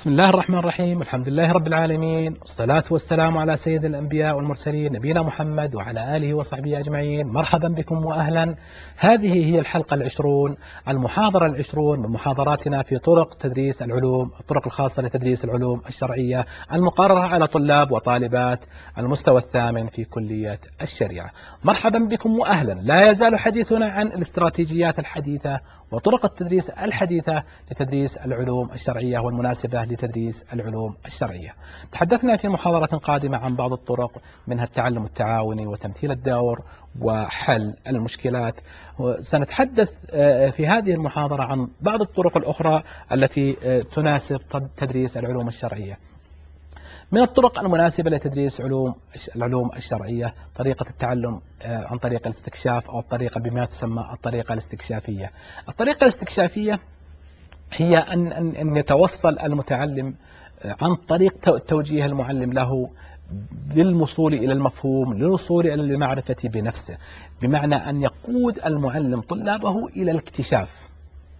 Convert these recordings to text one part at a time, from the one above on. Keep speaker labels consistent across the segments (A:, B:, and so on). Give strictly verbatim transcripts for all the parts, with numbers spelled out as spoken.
A: بسم الله الرحمن الرحيم. الحمد لله رب العالمين، والصلاة والسلام على سيد الأنبياء والمرسلين نبينا محمد وعلى آله وصحبه أجمعين. مرحبا بكم وأهلا. هذه هي الحلقة العشرون، المحاضرة العشرون من محاضراتنا في طرق تدريس العلوم، الطرق الخاصة لتدريس العلوم الشرعية المقررة على طلاب وطالبات المستوى الثامن في كلية الشريعة. مرحبا بكم وأهلا. لا يزال حديثنا عن الاستراتيجيات الحديثة وطرق التدريس الحديثة لتدريس العلوم الشرعية والمناسبة لتدريس العلوم الشرعية. تحدثنا في محاضرة قادمة عن بعض الطرق، منها التعلم التعاوني وتمثيل الدور وحل المشكلات. سنتحدث في هذه المحاضرة عن بعض الطرق الأخرى التي تناسب تدريس العلوم الشرعية. من الطرق المناسبة لتدريس علوم العلوم الشرعية طريقة التعلم عن طريق الاستكشاف، أو الطريقة بما تسمى الطريقة الاستكشافية. الطريقة الاستكشافية هي أن أن يتوصل المتعلم عن طريق توجيه المعلم له للوصول إلى المفهوم، للوصول إلى المعرفة بنفسه، بمعنى أن يقود المعلم طلابه إلى الاكتشاف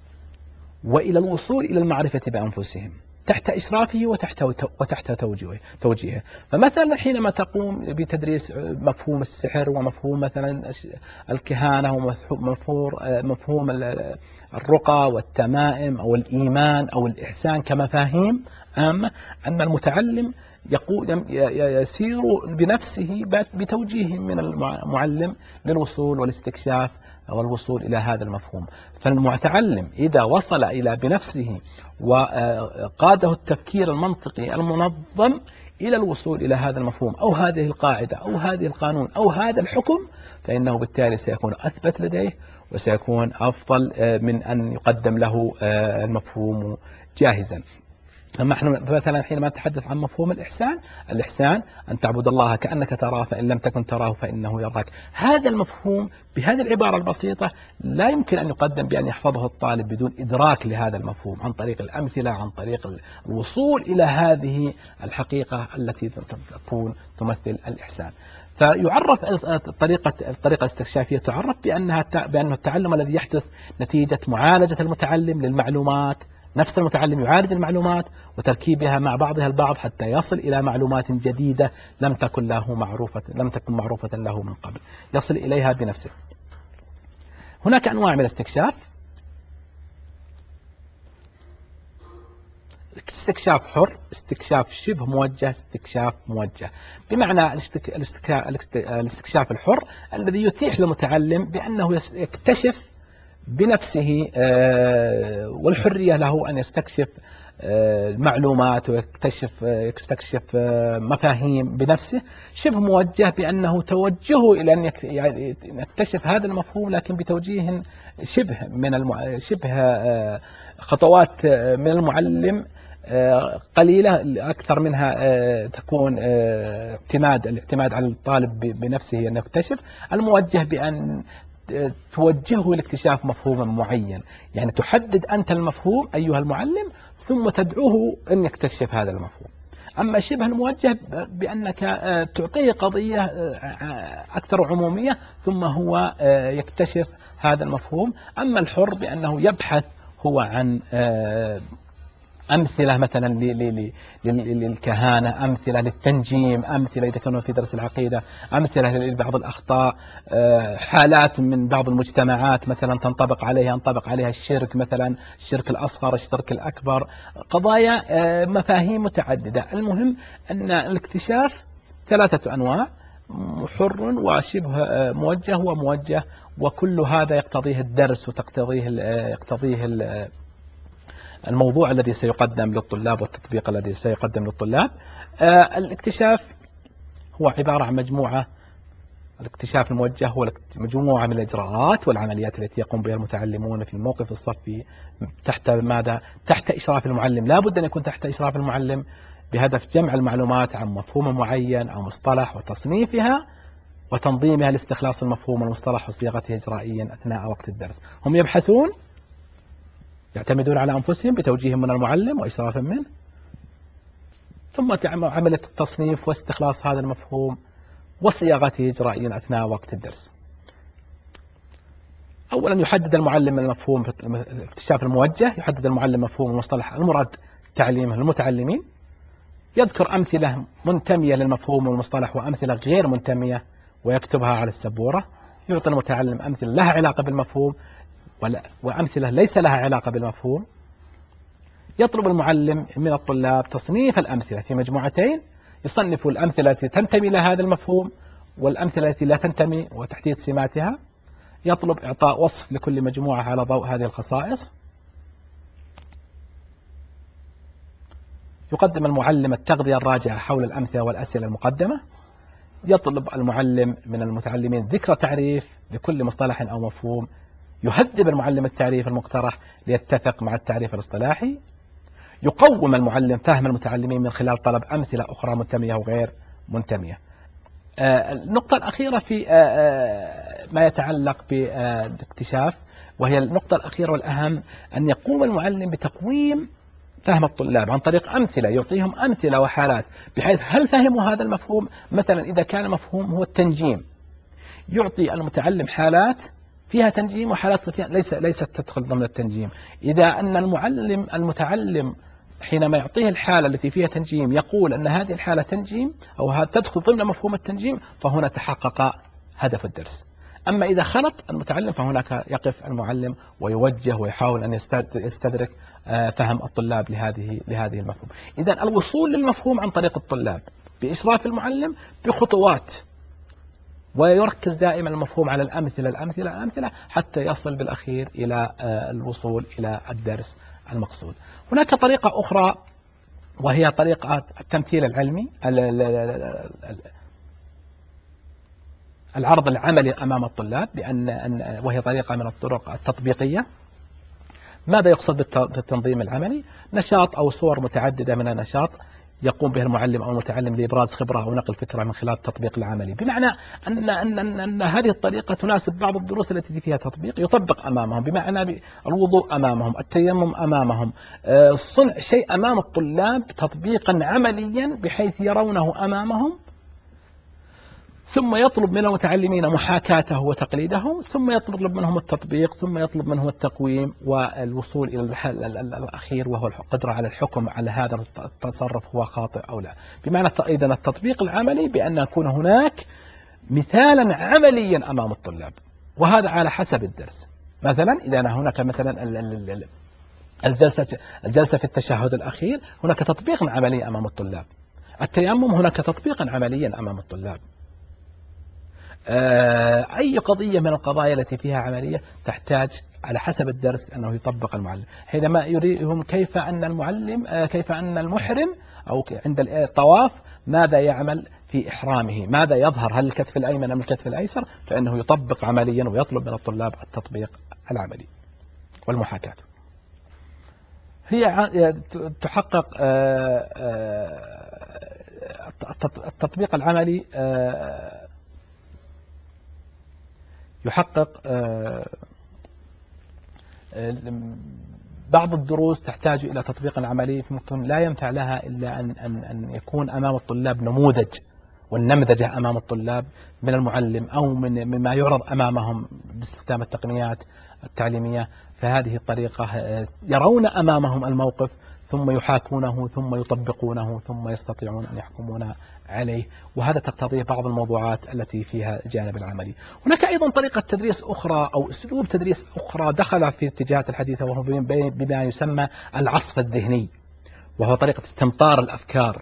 A: وإلى الوصول إلى المعرفة بأنفسهم تحت إشرافه وتحت وتحت توجيهه توجيهه. فمثلا حينما تقوم بتدريس مفهوم السحر ومفهوم مثلا الكهانة ومفهوم مفهوم الرقى والتمائم أو الإيمان أو الإحسان كمفاهيم عامة، أن المتعلم يقول يسير بنفسه بتوجيه من المعلم للوصول والاستكشاف والوصول إلى هذا المفهوم. فالمتعلم إذا وصل إلى بنفسه وقاده التفكير المنطقي المنظم إلى الوصول إلى هذا المفهوم أو هذه القاعدة أو هذه القانون أو هذا الحكم، فإنه بالتالي سيكون أثبت لديه وسيكون أفضل من أن يقدم له المفهوم جاهزا. أما احنا مثلا حينما نتحدث عن مفهوم الإحسان، الإحسان أن تعبد الله كأنك تراه فإن لم تكن تراه فإنه يراك. هذا المفهوم بهذه العبارة البسيطة لا يمكن أن يقدم بأن يحفظه الطالب بدون إدراك لهذا المفهوم عن طريق الأمثلة، عن طريق الوصول إلى هذه الحقيقة التي تكون تمثل الإحسان. فيعرف الطريقة الطريقة الاستكشافية تعرف بأنها بأنه التعلم الذي يحدث نتيجة معالجة المتعلم للمعلومات. نفس المتعلم يعالج المعلومات وتركيبها مع بعضها البعض حتى يصل إلى معلومات جديدة لم تكن له معروفة لم تكن معروفة له من قبل، يصل إليها بنفسه. هناك أنواع من الاستكشاف: استكشاف حر، استكشاف شبه موجه، استكشاف موجه. بمعنى الاستكشاف الحر الذي يتيح للمتعلم بأنه يكتشف بنفسه، والحرية له أن يستكشف المعلومات ويكتشف يستكشف مفاهيم بنفسه. شبه موجه بأنه توجهه إلى أن يكتشف هذا المفهوم لكن بتوجيه شبه من الم... شبه خطوات من المعلم قليلة، أكثر منها تكون اعتماد الاعتماد على الطالب بنفسه أن يكتشف. الموجه بأن توجهه لاكتشاف مفهوم معين، يعني تحدد أنت المفهوم أيها المعلم ثم تدعوه أن يكتشف هذا المفهوم. أما شبه الموجه بأنك تعطيه قضية أكثر عمومية ثم هو يكتشف هذا المفهوم. أما الحر بأنه يبحث هو عن أمثلة مثلا للكهانة، أمثلة للتنجيم، أمثلة إذا كانوا في درس العقيدة، أمثلة لبعض الأخطاء، حالات من بعض المجتمعات مثلا تنطبق عليها ينطبق عليها الشرك، مثلا الشرك الأصغر، الشرك الأكبر، قضايا مفاهيم متعددة. المهم أن الاكتشاف ثلاثة أنواع: حر وشبه موجه وموجه، وكل هذا يقتضيه الدرس وتقتضيه يقتضيه الموضوع الذي سيقدم للطلاب والتطبيق الذي سيقدم للطلاب. آه الاكتشاف هو عبارة عن مجموعة الاكتشاف الموجه هو مجموعة من الإجراءات والعمليات التي يقوم بها المتعلمون في الموقف الصفي تحت ماذا؟ تحت إشراف المعلم. لا بد أن يكون تحت إشراف المعلم بهدف جمع المعلومات عن مفهوم معين أو مصطلح وتصنيفها وتنظيمها لاستخلاص المفهوم والمصطلح وصياغته إجرائيا أثناء وقت الدرس. هم يبحثون، يعتمدون على أنفسهم بتوجيه من المعلم وإشراف منه، ثم عملية التصنيف واستخلاص هذا المفهوم وصياغته إجرائيا أثناء وقت الدرس. أولا يحدد المعلم المفهوم في الاكتشاف الموجه، يحدد المعلم مفهوم المصطلح المراد تعليمه للمتعلمين، يذكر أمثلة منتمية للمفهوم والمصطلح وأمثلة غير منتمية ويكتبها على السبورة، يعطي المتعلم أمثلة لها علاقة بالمفهوم وأمثلة ليس لها علاقة بالمفهوم. يطلب المعلم من الطلاب تصنيف الأمثلة في مجموعتين، يصنف الأمثلة التي تنتمي لهذا المفهوم والأمثلة التي لا تنتمي وتحديد سماتها. يطلب إعطاء وصف لكل مجموعة على ضوء هذه الخصائص. يقدم المعلم التغذية الراجعة حول الأمثلة والأسئلة المقدمة. يطلب المعلم من المتعلمين ذكر تعريف لكل مصطلح أو مفهوم. يهذب المعلم التعريف المقترح ليتفق مع التعريف الاصطلاحي. يقوم المعلم فهم المتعلمين من خلال طلب أمثلة أخرى منتمية وغير منتمية. آه النقطة الأخيرة في آه آه ما يتعلق بالاكتشاف، وهي النقطة الأخيرة والأهم، أن يقوم المعلم بتقويم فهم الطلاب عن طريق أمثلة، يعطيهم أمثلة وحالات بحيث هل فهموا هذا المفهوم. مثلا إذا كان المفهوم هو التنجيم، يعطي المتعلم حالات فيها تنجيم وحالات فيها ليس ليست تدخل ضمن التنجيم. إذا أن المعلم المتعلم حينما يعطيه الحالة التي فيها تنجيم يقول أن هذه الحالة تنجيم أو تدخل ضمن مفهوم التنجيم، فهنا تحقق هدف الدرس. أما إذا خلط المتعلم فهناك يقف المعلم ويوجه ويحاول أن يستدرك فهم الطلاب لهذه لهذه المفهوم. إذا الوصول للمفهوم عن طريق الطلاب بإشراف المعلم بخطوات، ويركز دائما المفهوم على الأمثلة الأمثلة الأمثلة حتى يصل بالأخير إلى الوصول إلى الدرس المقصود. هناك طريقة أخرى وهي طريقة التمثيل العلمي، العرض العملي أمام الطلاب، بأن وهي طريقة من الطرق التطبيقية. ماذا يقصد بالتنظيم العملي؟ نشاط أو صور متعددة من النشاط يقوم به المعلم أو المتعلم لإبراز خبرة أو نقل فكرة من خلال التطبيق العملي، بمعنى أن, أن, أن, أن هذه الطريقة تناسب بعض الدروس التي فيها تطبيق يطبق أمامهم، بمعنى الوضوء أمامهم، التيمم أمامهم، صنع شيء أمام الطلاب تطبيقا عمليا بحيث يرونه أمامهم، ثم يطلب من المتعلمين محاكاته وتقليده، ثم يطلب منهم التطبيق، ثم يطلب منهم التقويم والوصول إلى الحل الأخير وهو القدرة على الحكم على هذا التصرف هو خاطئ أو لا. بمعنى إذن التطبيق العملي بأن يكون هناك مثالا عمليا أمام الطلاب، وهذا على حسب الدرس. مثلا إذا هناك مثلا الجلسة الجلسة في التشهد الأخير هناك تطبيق عملي أمام الطلاب، التيمم هناك تطبيقا عمليا أمام الطلاب. أي قضية من القضايا التي فيها عملية تحتاج على حسب الدرس أنه يطبق المعلم. حينما يريهم كيف أن المعلم كيف أن المحرم أو عند الطواف ماذا يعمل في إحرامه، ماذا يظهر، هل الكتف الأيمن أم الكتف الأيسر، فإنه يطبق عمليا ويطلب من الطلاب التطبيق العملي والمحاكاة. هي تحقق التطبيق العملي يحقق بعض الدروس تحتاج إلى تطبيق عملي، ممكن لا ينفع لها إلا أن أن أن يكون أمام الطلاب نموذج والنمذجة أمام الطلاب من المعلم أو من مما يعرض أمامهم باستخدام التقنيات التعليمية. فهذه الطريقة يرون أمامهم الموقف ثم يحاكونه ثم يطبقونه ثم يستطيعون أن يحكمون عليه، وهذا تقتضيه بعض الموضوعات التي فيها الجانب العملي. هناك أيضا طريقة تدريس أخرى أو أسلوب تدريس أخرى دخل في الاتجاهات الحديثة، وهو بما يسمى العصف الذهني، وهو طريقة استمطار الأفكار،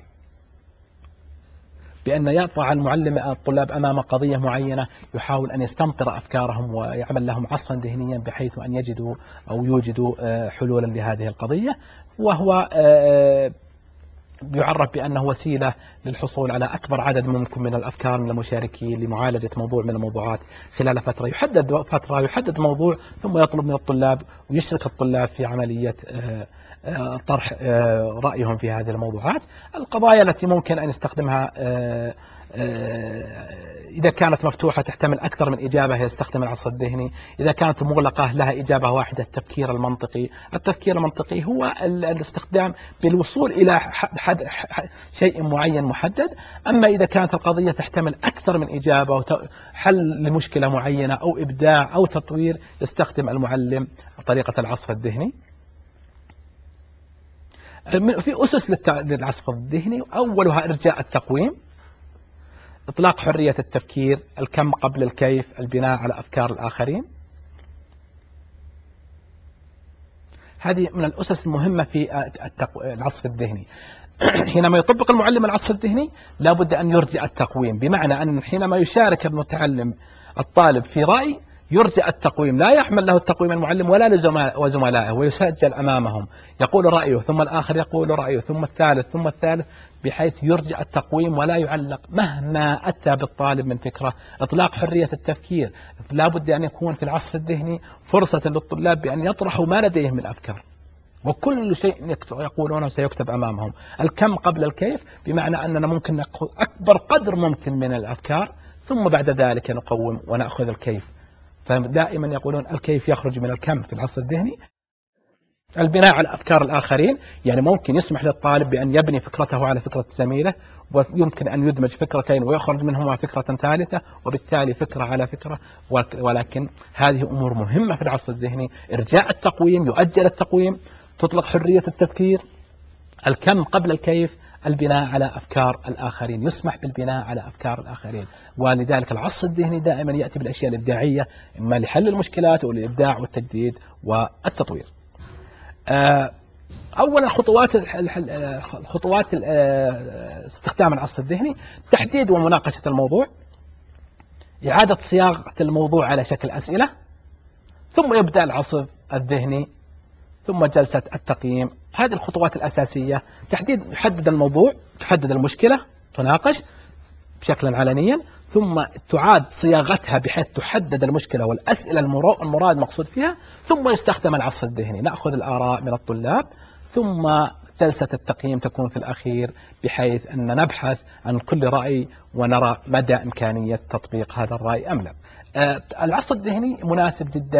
A: بأن يضع المعلم الطلاب أمام قضية معينة يحاول أن يستمطر أفكارهم ويعمل لهم عصفا ذهنيا بحيث أن يجدوا أو يوجدوا حلولا لهذه القضية، وهو يعرف بأنه وسيلة للحصول على أكبر عدد ممكن من الأفكار من المشاركين لمعالجة موضوع من الموضوعات خلال فترة يحدد فترة يحدد موضوع، ثم يطلب من الطلاب ويشرك الطلاب في عملية طرح رأيهم في هذه الموضوعات. القضايا التي ممكن أن يستخدمها إذا كانت مفتوحة تحتمل أكثر من إجابة يستخدم العصف الذهني، إذا كانت مغلقة لها إجابة واحدة التفكير المنطقي. التفكير المنطقي هو الاستخدام بالوصول إلى شيء معين محدد. أما إذا كانت القضية تحتمل أكثر من إجابة وحل لمشكلة معينة أو إبداع أو تطوير يستخدم المعلم طريقة العصف الذهني. في أسس للعصف الذهني، أولها إرجاء التقويم، إطلاق حرية التفكير، الكم قبل الكيف، البناء على أفكار الآخرين. هذه من الأسس المهمة في العصف الذهني. حينما يطبق المعلم العصف الذهني لا بد أن يرجع التقويم، بمعنى أن حينما يشارك المتعلم الطالب في رأي يرجع التقويم، لا يحمل له التقويم المعلم ولا وزملائه، ويسجل أمامهم، يقول رأيه ثم الآخر يقول رأيه ثم الثالث ثم الثالث، بحيث يرجع التقويم ولا يعلق مهما أتى بالطالب من فكرة. إطلاق حرية التفكير، لا بد أن يكون في العصف الذهني فرصة للطلاب بأن يطرحوا ما لديهم من أفكار، وكل شيء يقولونه سيكتب أمامهم. الكم قبل الكيف، بمعنى أننا ممكن نأخذ أكبر قدر ممكن من الأفكار ثم بعد ذلك نقوم ونأخذ الكيف. فدائما يقولون الكيف يخرج من الكم في العصف الذهني. البناء على أفكار الآخرين، يعني ممكن يسمح للطالب بأن يبني فكرته على فكرة زميله، ويمكن أن يدمج فكرتين ويخرج منهما فكرة ثالثة، وبالتالي فكرة على فكرة. ولكن هذه أمور مهمة في العصف الذهني: إرجاء التقويم، يؤجل التقويم، تطلق حرية التفكير، الكم قبل الكيف، البناء على أفكار الآخرين، يسمح بالبناء على أفكار الآخرين. ولذلك العصف الذهني دائما يأتي بالأشياء الإبداعية، إما لحل المشكلات والإبداع والتجديد والتطوير. أولا خطوات خطوات استخدام العصف الذهني: تحديد ومناقشة الموضوع، إعادة صياغة الموضوع على شكل أسئلة، ثم يبدأ العصف الذهني، ثم جلسة التقييم. هذه الخطوات الأساسية: تحديد، تحدد الموضوع، تحدد المشكلة، تناقش بشكل علنيا، ثم تعاد صياغتها بحيث تحدد المشكلة والأسئلة المراد مقصود فيها، ثم يستخدم العصف الذهني، نأخذ الآراء من الطلاب، ثم جلسة التقييم تكون في الأخير، بحيث أن نبحث عن كل رأي ونرى مدى إمكانية تطبيق هذا الرأي أم لا. العصف الذهني مناسب جدا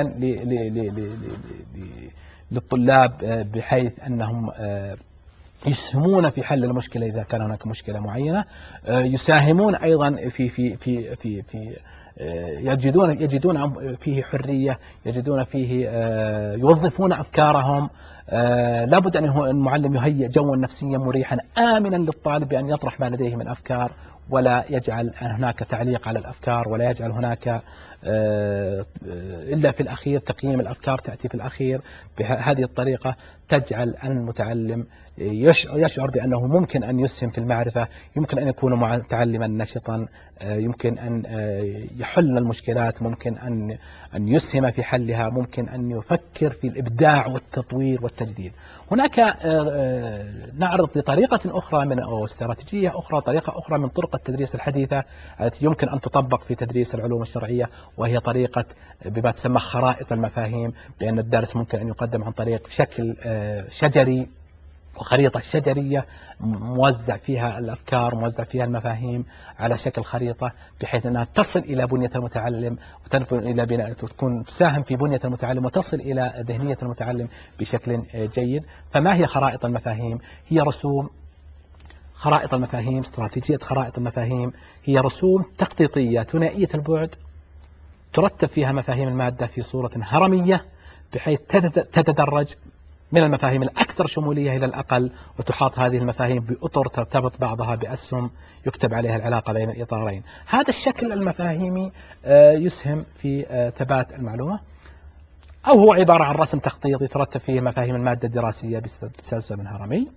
A: للطلاب، بحيث أنهم يساهمون في حل المشكلة إذا كان هناك مشكلة معينة، يساهمون أيضا في في في في في يجدون يجدون فيه حرية، يجدون فيه يوظفون أفكارهم. لابد أن المعلم يهيئ جوا نفسيا مريحا آمنا للطالب بأن يطرح ما لديه من أفكار، ولا يجعل هناك تعليق على الأفكار، ولا يجعل هناك إلا في الأخير تقييم الأفكار تأتي في الأخير. بهذه الطريقة تجعل المتعلم يشعر بأنه ممكن أن يسهم في المعرفة، يمكن أن يكون متعلما نشطا، يمكن أن يحل المشكلات، ممكن أن أن يسهم في حلها، ممكن أن يفكر في الإبداع والتطوير والتجديد. هناك نعرض لطريقة أخرى من أو استراتيجية أخرى، طريقة أخرى من طرق التدريس الحديثة التي يمكن أن تطبق في تدريس العلوم الشرعية، وهي طريقة بما تسمى خرائط المفاهيم، بأن الدرس ممكن أن يقدم عن طريق شكل شجري وخريطة شجرية موزع فيها الأفكار، موزع فيها المفاهيم على شكل خريطة، بحيث أنها تصل إلى بنية المتعلم، وتنقل إلى بناء، تكون تساهم في بنية المتعلم وتصل إلى ذهنية المتعلم بشكل جيد. فما هي خرائط المفاهيم؟ هي رسوم خرائط المفاهيم، استراتيجية خرائط المفاهيم هي رسوم تخطيطية ثنائية البعد، ترتب فيها مفاهيم المادة في صورة هرمية، بحيث تتدرج من المفاهيم الأكثر شمولية إلى الأقل، وتحاط هذه المفاهيم بأطر ترتبط بعضها بأسهم يكتب عليها العلاقة بين الإطارين. هذا الشكل المفاهيمي يسهم في ثبات المعلومة، أو هو عبارة عن رسم تخطيطي ترتب فيه مفاهيم المادة الدراسية بتسلسل هرمي،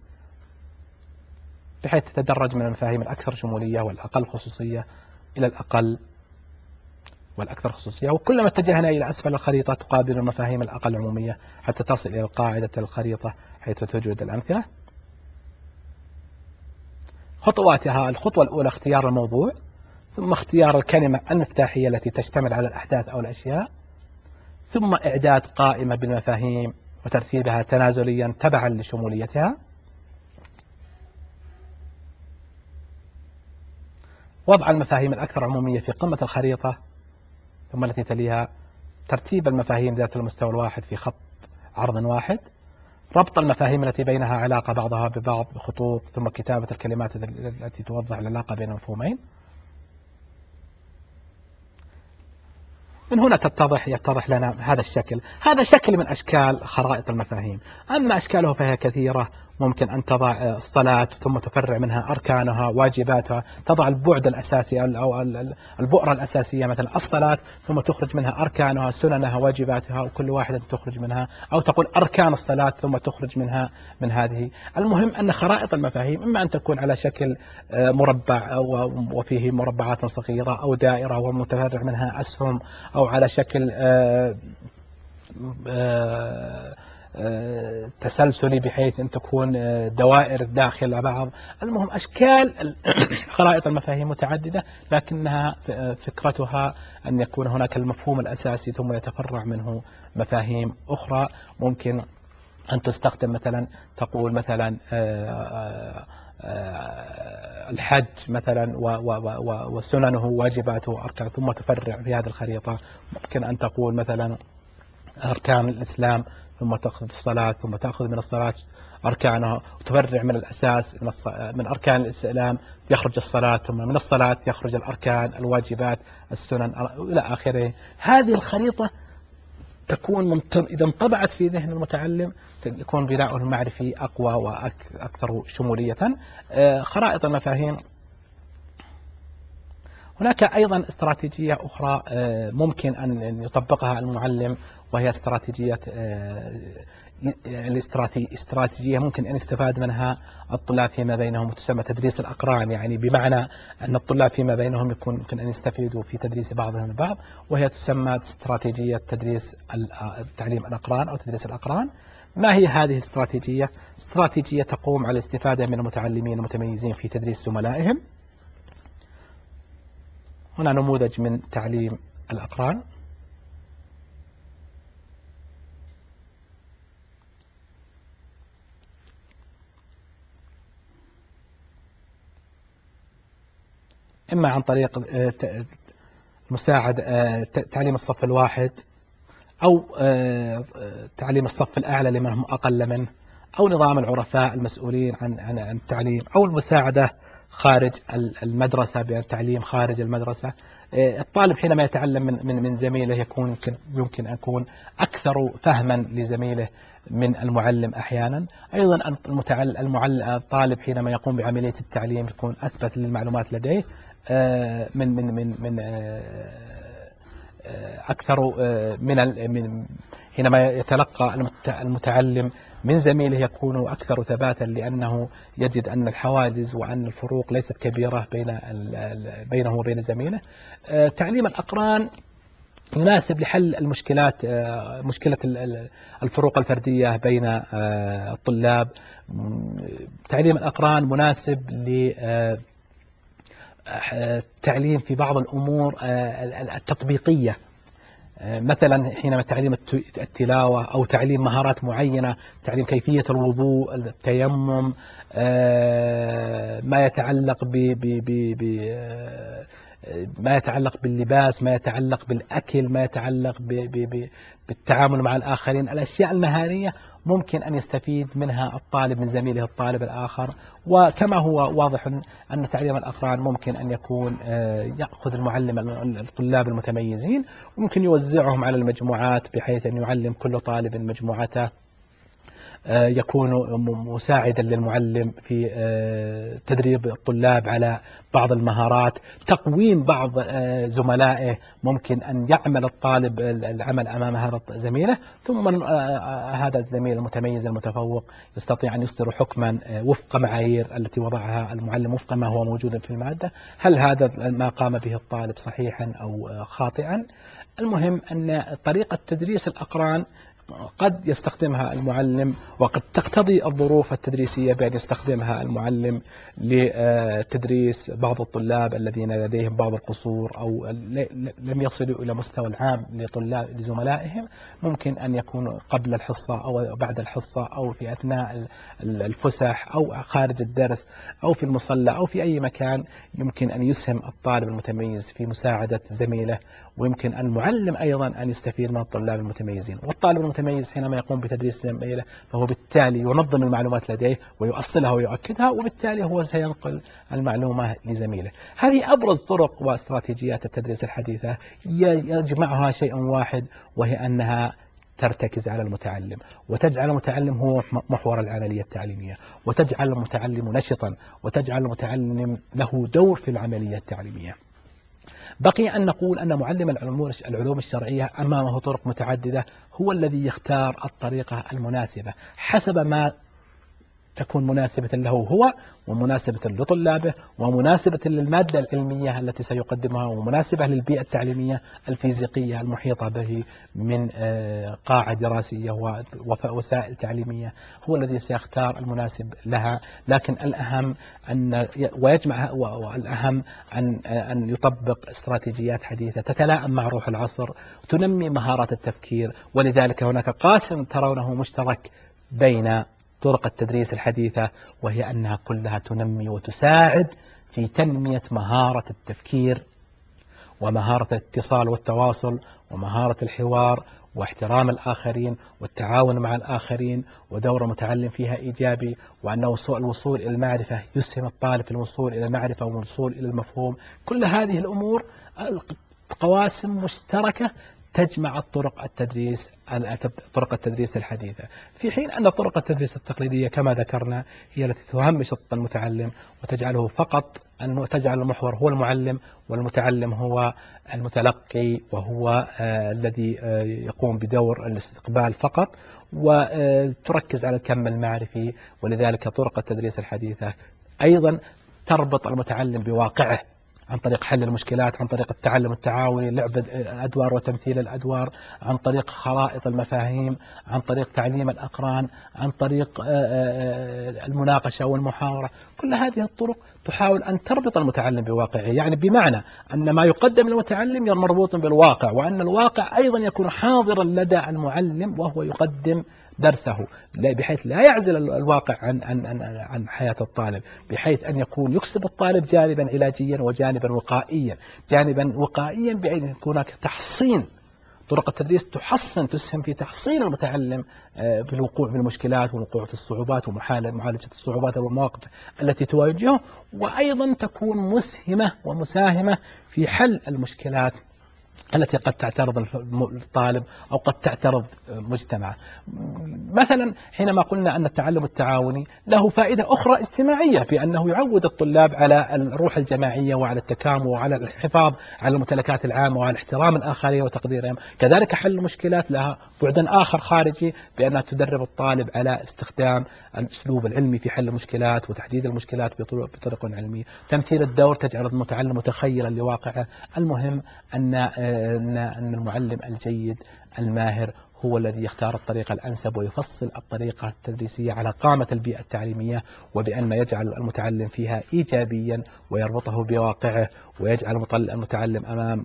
A: بحيث تتدرج من المفاهيم الأكثر شمولية والأقل خصوصية إلى الأقل والأكثر خصوصية، وكلما اتجهنا إلى أسفل الخريطة تقابل المفاهيم الأقل عمومية حتى تصل إلى قاعدة الخريطة حيث توجد الأمثلة. خطواتها: الخطوة الأولى اختيار الموضوع، ثم اختيار الكلمة المفتاحية التي تشتمل على الأحداث أو الأشياء، ثم إعداد قائمة بالمفاهيم وترتيبها تنازليا تبعا لشموليتها، وضع المفاهيم الأكثر عمومية في قمة الخريطة، ثم التي تليها ترتيب المفاهيم ذات المستوى الواحد في خط عرض واحد، ربط المفاهيم التي بينها علاقة بعضها ببعض بخطوط، ثم كتابة الكلمات التي توضح العلاقة بين المفهومين. من هنا تتضح يتضح لنا هذا الشكل. هذا شكل من أشكال خرائط المفاهيم. أما أشكاله فهي كثيرة ممكن أن تضع الصلاة ثم تفرع منها أركانها واجباتها، تضع البعد الأساسي أو البؤرة الأساسية مثلا الصلاة، ثم تخرج منها أركانها سننها واجباتها، وكل واحدة تخرج منها، أو تقول أركان الصلاة ثم تخرج منها من هذه. المهم أن خرائط المفاهيم إما أن تكون على شكل مربع وفيه مربعات صغيرة، أو دائرة ومتفرع منها أسهم، أو على شكل تسلسلي بحيث أن تكون دوائر داخل بعض. المهم أشكال خرائط المفاهيم متعددة، لكنها فكرتها أن يكون هناك المفهوم الأساسي ثم يتفرع منه مفاهيم أخرى. ممكن أن تستخدم مثلا تقول مثلا الحج مثلا وسننه واجباته وأركانه، ثم تفرع في هذه الخريطة. ممكن أن تقول مثلا أركان الإسلام، ثم تأخذ الصلاة، ثم تأخذ من الصلاة أركانها وتفرع من الأساس من, من أركان الإسلام يخرج الصلاة، ثم من الصلاة يخرج الأركان الواجبات السنن إلى آخره. هذه الخريطة تكون إذا انطبعت في ذهن المتعلم يكون بناؤه المعرفي أقوى وأكثر شمولية. خرائط المفاهيم هناك أيضا استراتيجية أخرى ممكن أن يطبقها المعلم، وهي استراتيجية الاستراتيجية ممكن أن يستفاد منها الطلاب فيما بينهم، وتسمى تدريس الأقران، يعني بمعنى أن الطلاب فيما بينهم يكون ممكن أن يستفيدوا في تدريس بعضهم البعض، وهي تسمى استراتيجية تدريس تعليم الأقران أو تدريس الأقران. ما هي هذه الاستراتيجية؟ استراتيجية تقوم على الاستفادة من المتعلمين المتميزين في تدريس زملائهم. هنا نموذج من تعليم الأقران. إما عن طريق مساعد تعليم الصف الواحد، أو تعليم الصف الأعلى لمن هم أقل منه، أو نظام العرفاء المسؤولين عن عن التعليم، أو المساعدة خارج المدرسة بالتعليم خارج المدرسة. الطالب حينما يتعلم من من من زميله يكون يمكن أن يكون أكثر فهما لزميله من المعلم أحيانا. أيضا المعلم الطالب حينما يقوم بعملية التعليم يكون أثبت للمعلومات لديه من من من من أكثر من من حينما يتلقى المتعلم من زميله يكون أكثر ثباتا، لأنه يجد أن الحواجز وأن الفروق ليست كبيرة بين بينه وبين زميله. تعليم الأقران يناسب لحل المشكلات، مشكلة الفروق الفردية بين الطلاب. تعليم الأقران مناسب ل التعليم في بعض الأمور التطبيقية، مثلا حينما تعليم التلاوة، أو تعليم مهارات معينة، تعليم كيفية الوضوء، التيمم، ما يتعلق ب ب ب ما يتعلق باللباس، ما يتعلق بالأكل، ما يتعلق ب ب بالتعامل مع الآخرين. الأشياء المهارية ممكن أن يستفيد منها الطالب من زميله الطالب الآخر. وكما هو واضح أن تعليم الأقران ممكن أن يكون يأخذ المعلم الطلاب المتميزين وممكن يوزعهم على المجموعات، بحيث أن يعلم كل طالب مجموعته، يكون مساعدا للمعلم في تدريب الطلاب على بعض المهارات، تقويم بعض زملائه. ممكن أن يعمل الطالب العمل أمام هذا زميله، ثم هذا الزميل المتميز المتفوق يستطيع أن يصدر حكما وفق معايير التي وضعها المعلم، وفق ما هو موجود في المادة. هل هذا ما قام به الطالب صحيحا أو خاطئا؟ المهم أن طريقة تدريس الأقران قد يستخدمها المعلم، وقد تقتضي الظروف التدريسية بأن يستخدمها المعلم لتدريس بعض الطلاب الذين لديهم بعض القصور أو لم يصلوا إلى مستوى العام لطلاب لزملائهم. ممكن أن يكون قبل الحصة أو بعد الحصة، أو في أثناء الفسح، أو خارج الدرس، أو في المصلى، أو في أي مكان يمكن أن يسهم الطالب المتميز في مساعدة زميله. ويمكن المعلم أيضا أن يستفيد من الطلاب المتميزين. والطالب المتميز حينما يقوم بتدريس زميله فهو بالتالي ينظم المعلومات لديه ويؤصلها ويؤكدها، وبالتالي هو سينقل المعلومة لزميله. هذه أبرز طرق واستراتيجيات التدريس الحديثة، يجمعها شيء واحد، وهي أنها ترتكز على المتعلم، وتجعل المتعلم هو محور العملية التعليمية، وتجعل المتعلم نشطا، وتجعل المتعلم له دور في العملية التعليمية. بقي أن نقول أن معلم العلوم الشرعية أمامه طرق متعددة، هو الذي يختار الطريقة المناسبة حسب ما تكون مناسبة له هو، ومناسبة لطلابه، ومناسبة للمادة العلمية التي سيقدمها، ومناسبة للبيئة التعليمية الفيزيقية المحيطة به من قاعة دراسية ووسائل تعليمية. هو الذي سيختار المناسب لها، لكن الأهم أن ويجمع والأهم أن أن يطبق استراتيجيات حديثة تتلائم مع روح العصر، تنمي مهارات التفكير. ولذلك هناك قاسم ترونه مشترك بين طرق التدريس الحديثة، وهي أنها كلها تنمي وتساعد في تنمية مهارة التفكير، ومهارة الاتصال والتواصل، ومهارة الحوار، واحترام الآخرين، والتعاون مع الآخرين، ودور المتعلم فيها إيجابي، وأن الوصول إلى المعرفة يسهم الطالب في الوصول إلى المعرفة والوصول إلى المفهوم. كل هذه الأمور قواسم مشتركة تجمع الطرق التدريس طرق التدريس الحديثة، في حين أن طرق التدريس التقليدية كما ذكرنا هي التي تهمش المتعلم وتجعله فقط تجعل المحور هو المعلم، والمتعلم هو المتلقي، وهو آه الذي آه يقوم بدور الاستقبال فقط، وتركز على الكم المعرفي. ولذلك طرق التدريس الحديثة أيضا تربط المتعلم بواقعه عن طريق حل المشكلات، عن طريق التعلم التعاوني، لعب الأدوار وتمثيل الأدوار، عن طريق خرائط المفاهيم، عن طريق تعليم الأقران، عن طريق المناقشة والمحاورة. كل هذه الطرق تحاول أن تربط المتعلم بواقعه، يعني بمعنى أن ما يقدم للمتعلم مربوط بالواقع، وأن الواقع أيضا يكون حاضرا لدى المعلم وهو يقدم درسه، بحيث لا يعزل الواقع عن عن عن عن حياة الطالب، بحيث أن يكون يكسب الطالب جانبا علاجيا وجانبا وقائيا. جانبا وقائيا بأن يكون هناك تحصين، طرق التدريس تحصن تسهم في تحصين المتعلم بالوقوع بالمشكلات والوقوع في الصعوبات ومعالجة الصعوبات والمواقف التي تواجهه، وأيضا تكون مسهمة ومساهمة في حل المشكلات التي قد تعترض الطالب أو قد تعترض مجتمع. مثلا حينما قلنا أن التعلم التعاوني له فائدة أخرى اجتماعية، بأنه يعود الطلاب على الروح الجماعية وعلى التكامل وعلى الحفاظ على الممتلكات العامة وعلى احترام الآخرين وتقديرهم. كذلك حل المشكلات لها بعدا آخر خارجي، بأنها تدرب الطالب على استخدام الأسلوب العلمي في حل المشكلات وتحديد المشكلات بطرق علمية. تمثيل الدور تجعل المتعلم متخيلا لواقعه. المهم أن أن المعلم الجيد الماهر هو الذي يختار الطريقة الأنسب ويفصل الطريقة التدريسية على قامة البيئة التعليمية، وبأن يجعل المتعلم فيها إيجابيا ويربطه بواقعه، ويجعل المتعلم أمام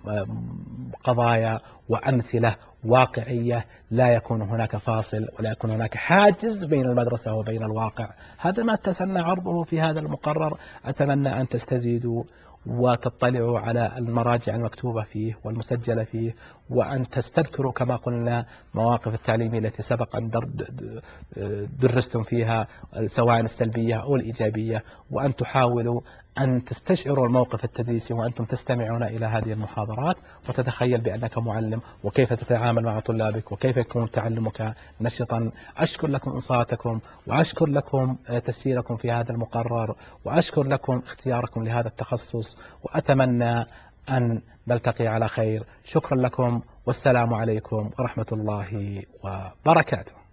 A: قضايا وأمثلة واقعية، لا يكون هناك فاصل ولا يكون هناك حاجز بين المدرسة وبين الواقع. هذا ما تسنى عرضه في هذا المقرر. أتمنى أن تستزيدوا وتطلعوا على المراجع المكتوبة فيه والمسجلة فيه، وأن تستذكروا كما قلنا مواقف التعليمية التي سبق أن درستم فيها سواء السلبية أو الإيجابية، وأن تحاولوا أن تستشعروا الموقف التدريسي وأنتم تستمعون إلى هذه المحاضرات، وتتخيل بأنك معلم وكيف تتعامل مع طلابك وكيف يكون تعلمك نشطا. أشكر لكم إنصاتكم، وأشكر لكم تسييركم في هذا المقرر، وأشكر لكم اختياركم لهذا التخصص، وأتمنى أن نلتقي على خير. شكرا لكم، والسلام عليكم ورحمة الله وبركاته.